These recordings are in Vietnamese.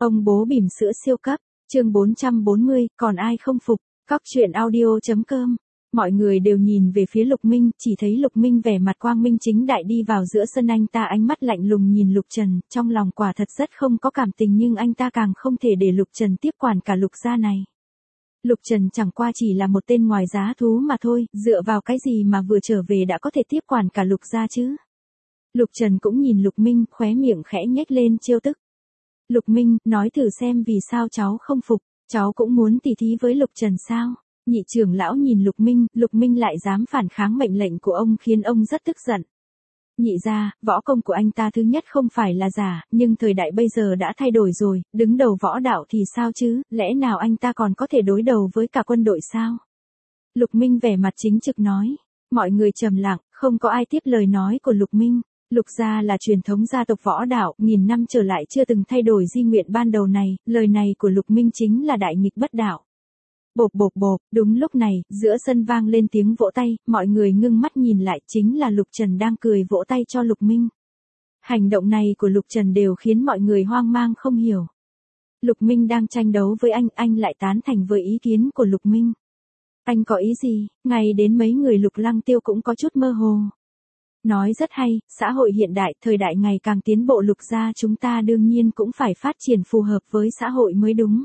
Ông bố bỉm sữa siêu cấp, chương 440, còn ai không phục, Cóc truyện audio.com. Mọi người đều nhìn về phía Lục Minh, chỉ thấy Lục Minh vẻ mặt quang minh chính đại đi vào giữa sân, anh ta ánh mắt lạnh lùng nhìn Lục Trần, trong lòng quả thật rất không có cảm tình, nhưng anh ta càng không thể để Lục Trần tiếp quản cả Lục gia này. Lục Trần chẳng qua chỉ là một tên ngoài giá thú mà thôi, dựa vào cái gì mà vừa trở về đã có thể tiếp quản cả Lục gia chứ? Lục Trần cũng nhìn Lục Minh, khóe miệng khẽ nhếch lên trêu tức. Lục Minh, nói thử xem vì sao cháu không phục, cháu cũng muốn tỉ thí với Lục Trần sao? Nhị trưởng lão nhìn Lục Minh lại dám phản kháng mệnh lệnh của ông khiến ông rất tức giận. Nhị gia, võ công của anh ta thứ nhất không phải là giả, nhưng thời đại bây giờ đã thay đổi rồi, đứng đầu võ đạo thì sao chứ, lẽ nào anh ta còn có thể đối đầu với cả quân đội sao? Lục Minh vẻ mặt chính trực nói. Mọi người trầm lặng, không có ai tiếp lời nói của Lục Minh. Lục gia là truyền thống gia tộc võ đạo, nghìn năm trở lại chưa từng thay đổi di nguyện ban đầu này, lời này của Lục Minh chính là đại nghịch bất đạo. Bộp, đúng lúc này, giữa sân vang lên tiếng vỗ tay, mọi người ngưng mắt nhìn lại, chính là Lục Trần đang cười vỗ tay cho Lục Minh. Hành động này của Lục Trần đều khiến mọi người hoang mang không hiểu. Lục Minh đang tranh đấu với anh lại tán thành với ý kiến của Lục Minh. Anh có ý gì? Ngay đến mấy người Lục Lăng Tiêu cũng có chút mơ hồ. Nói rất hay, xã hội hiện đại, thời đại ngày càng tiến bộ, Lục gia chúng ta đương nhiên cũng phải phát triển phù hợp với xã hội mới đúng.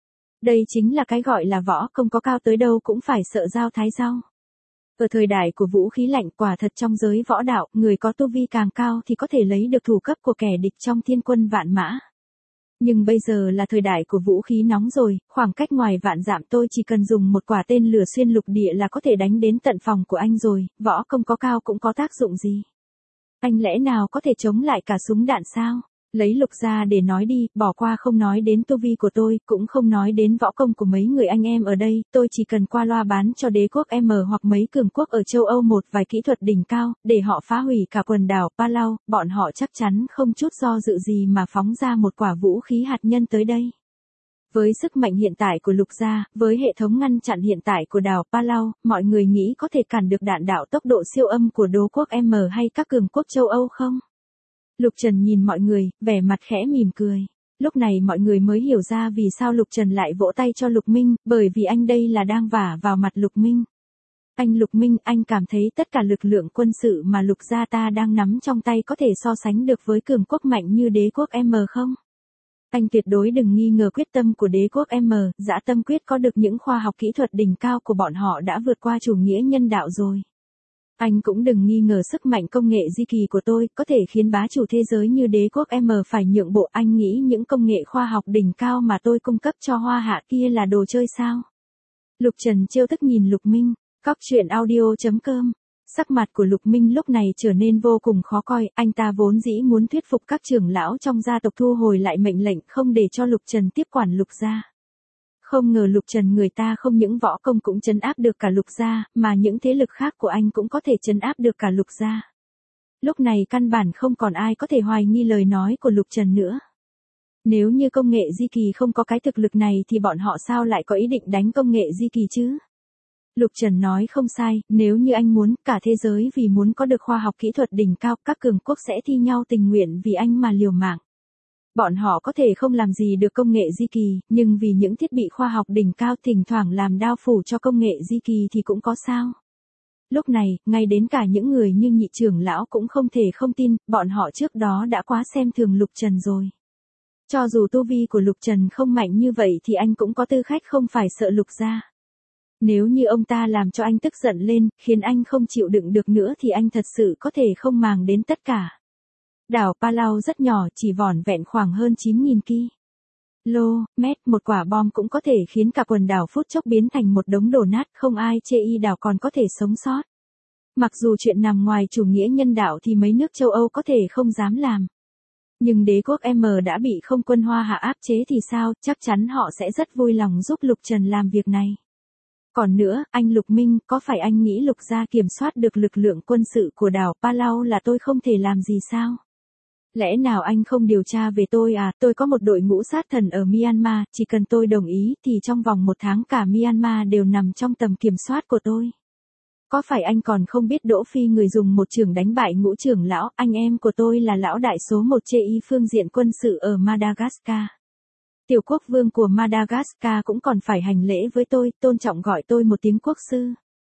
Đây chính là cái gọi là võ công, có cao tới đâu cũng phải sợ dao thái rau. Ở thời đại của vũ khí lạnh, quả thật trong giới võ đạo, người có tu vi càng cao thì có thể lấy được thủ cấp của kẻ địch trong thiên quân vạn mã. Nhưng bây giờ là thời đại của vũ khí nóng rồi, khoảng cách ngoài vạn dặm tôi chỉ cần dùng một quả tên lửa xuyên lục địa là có thể đánh đến tận phòng của anh rồi, võ công có cao cũng có tác dụng gì. Anh lẽ nào có thể chống lại cả súng đạn sao? Lấy Lục gia để nói đi, bỏ qua không nói đến tu vi của tôi, cũng không nói đến võ công của mấy người anh em ở đây, tôi chỉ cần qua loa bán cho đế quốc M hoặc mấy cường quốc ở châu Âu một vài kỹ thuật đỉnh cao, để họ phá hủy cả quần đảo Palau, bọn họ chắc chắn không chút do dự gì mà phóng ra một quả vũ khí hạt nhân tới đây. Với sức mạnh hiện tại của Lục gia, với hệ thống ngăn chặn hiện tại của đảo Palau, mọi người nghĩ có thể cản được đạn đạo tốc độ siêu âm của đế quốc M hay các cường quốc châu Âu không? Lục Trần nhìn mọi người, vẻ mặt khẽ mỉm cười. Lúc này mọi người mới hiểu ra vì sao Lục Trần lại vỗ tay cho Lục Minh, bởi vì anh đây là đang vả vào mặt Lục Minh. Anh Lục Minh, anh cảm thấy tất cả lực lượng quân sự mà Lục gia ta đang nắm trong tay có thể so sánh được với cường quốc mạnh như đế quốc M không? Anh tuyệt đối đừng nghi ngờ quyết tâm của đế quốc M, Dã Tâm Quyết có được những khoa học kỹ thuật đỉnh cao của bọn họ đã vượt qua chủ nghĩa nhân đạo rồi. Anh cũng đừng nghi ngờ sức mạnh công nghệ di kỳ của tôi, có thể khiến bá chủ thế giới như đế quốc M phải nhượng bộ. Anh nghĩ những công nghệ khoa học đỉnh cao mà tôi cung cấp cho Hoa Hạ kia là đồ chơi sao? Lục Trần trêu tức nhìn Lục Minh, Cóc truyện audio.com. Sắc mặt của Lục Minh lúc này trở nên vô cùng khó coi, anh ta vốn dĩ muốn thuyết phục các trưởng lão trong gia tộc thu hồi lại mệnh lệnh không để cho Lục Trần tiếp quản Lục gia. Không ngờ Lục Trần người ta không những võ công cũng trấn áp được cả Lục gia, mà những thế lực khác của anh cũng có thể trấn áp được cả Lục gia. Lúc này căn bản không còn ai có thể hoài nghi lời nói của Lục Trần nữa. Nếu như công nghệ di kỳ không có cái thực lực này thì bọn họ sao lại có ý định đánh công nghệ di kỳ chứ? Lục Trần nói không sai, nếu như anh muốn, cả thế giới vì muốn có được khoa học kỹ thuật đỉnh cao, các cường quốc sẽ thi nhau tình nguyện vì anh mà liều mạng. Bọn họ có thể không làm gì được công nghệ di kỳ, nhưng vì những thiết bị khoa học đỉnh cao thỉnh thoảng làm đao phủ cho công nghệ di kỳ thì cũng có sao. Lúc này, ngay đến cả những người như nhị trưởng lão cũng không thể không tin, bọn họ trước đó đã quá xem thường Lục Trần rồi. Cho dù tu vi của Lục Trần không mạnh như vậy thì anh cũng có tư cách không phải sợ Lục gia. Nếu như ông ta làm cho anh tức giận lên, khiến anh không chịu đựng được nữa thì anh thật sự có thể không màng đến tất cả. Đảo Palau rất nhỏ, chỉ vỏn vẹn khoảng hơn 9.000 km, một quả bom cũng có thể khiến cả quần đảo phút chốc biến thành một đống đổ nát, không ai chê y đảo còn có thể sống sót. Mặc dù chuyện nằm ngoài chủ nghĩa nhân đạo thì mấy nước châu Âu có thể không dám làm. Nhưng đế quốc M đã bị không quân Hoa Hạ áp chế thì sao, chắc chắn họ sẽ rất vui lòng giúp Lục Trần làm việc này. Còn nữa, anh Lục Minh, có phải anh nghĩ Lục gia kiểm soát được lực lượng quân sự của đảo Palau là tôi không thể làm gì sao? Lẽ nào anh không điều tra về tôi à? Tôi có một đội ngũ sát thần ở Myanmar, chỉ cần tôi đồng ý thì trong vòng 1 tháng cả Myanmar đều nằm trong tầm kiểm soát của tôi. Có phải anh còn không biết Đỗ Phi người dùng một chưởng đánh bại Ngũ trưởng lão, anh em của tôi là lão đại số 1 chê y phương diện quân sự ở Madagascar. Tiểu quốc vương của Madagascar cũng còn phải hành lễ với tôi, tôn trọng gọi tôi một tiếng quốc sư.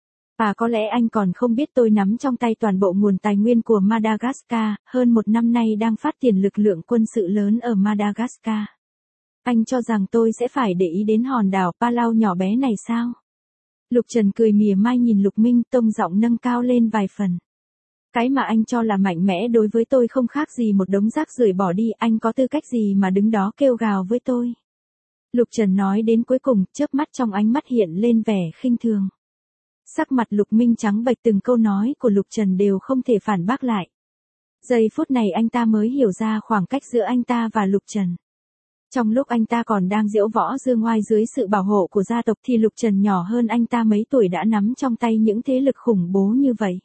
À có lẽ anh còn không biết tôi nắm trong tay toàn bộ nguồn tài nguyên của Madagascar, hơn một năm nay đang phát triển lực lượng quân sự lớn ở Madagascar. Anh cho rằng tôi sẽ phải để ý đến hòn đảo Palau nhỏ bé này sao? Lục Trần cười mỉa mai nhìn Lục Minh, tông giọng nâng cao lên vài phần. Cái mà anh cho là mạnh mẽ đối với tôi không khác gì một đống rác rưởi bỏ đi, anh có tư cách gì mà đứng đó kêu gào với tôi? Lục Trần nói đến cuối cùng, chớp mắt trong ánh mắt hiện lên vẻ khinh thường. Sắc mặt Lục Minh trắng bệch, từng câu nói của Lục Trần đều không thể phản bác lại. Giây phút này anh ta mới hiểu ra khoảng cách giữa anh ta và Lục Trần. Trong lúc anh ta còn đang diễu võ dương oai dưới sự bảo hộ của gia tộc thì Lục Trần nhỏ hơn anh ta mấy tuổi đã nắm trong tay những thế lực khủng bố như vậy.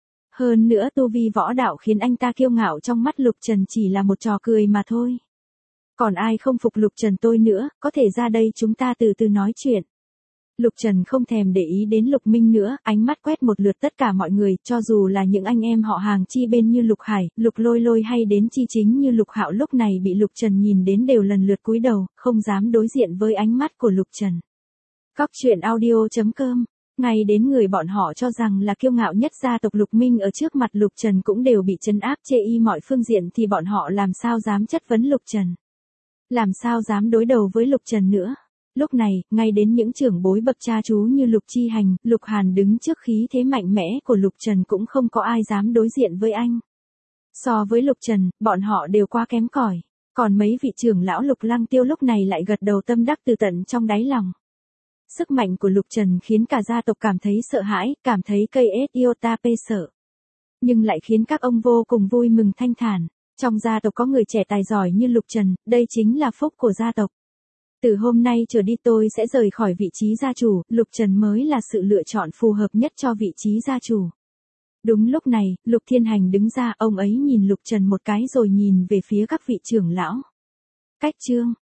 Hơn nữa tu vi võ đạo khiến anh ta kiêu ngạo, trong mắt Lục Trần chỉ là một trò cười mà thôi. Còn ai không phục Lục Trần tôi nữa, có thể ra đây chúng ta từ từ nói chuyện. Lục Trần không thèm để ý đến Lục Minh nữa, ánh mắt quét một lượt tất cả mọi người, cho dù là những anh em họ hàng chi bên như Lục Hải, Lục Lôi Lôi hay đến chi chính như Lục Hạo lúc này bị Lục Trần nhìn đến đều lần lượt cúi đầu, không dám đối diện với ánh mắt của Lục Trần. Cóc truyện audio.com. Ngay đến người bọn họ cho rằng là kiêu ngạo nhất gia tộc Lục Minh ở trước mặt Lục Trần cũng đều bị trấn áp chê y mọi phương diện thì bọn họ làm sao dám chất vấn Lục Trần. Làm sao dám đối đầu với Lục Trần nữa. Lúc này, ngay đến những trưởng bối bậc cha chú như Lục Chi Hành, Lục Hàn đứng trước khí thế mạnh mẽ của Lục Trần cũng không có ai dám đối diện với anh. So với Lục Trần, bọn họ đều quá kém cỏi. Còn mấy vị trưởng lão Lục Lăng Tiêu lúc này lại gật đầu tâm đắc từ tận trong đáy lòng. Sức mạnh của Lục Trần khiến cả gia tộc cảm thấy sợ hãi, cảm thấy cây iota pê sợ. Nhưng lại khiến các ông vô cùng vui mừng thanh thản. Trong gia tộc có người trẻ tài giỏi như Lục Trần, đây chính là phúc của gia tộc. Từ hôm nay trở đi tôi sẽ rời khỏi vị trí gia chủ, Lục Trần mới là sự lựa chọn phù hợp nhất cho vị trí gia chủ. Đúng lúc này, Lục Thiên Hành đứng ra, ông ấy nhìn Lục Trần một cái rồi nhìn về phía các vị trưởng lão. Cách chương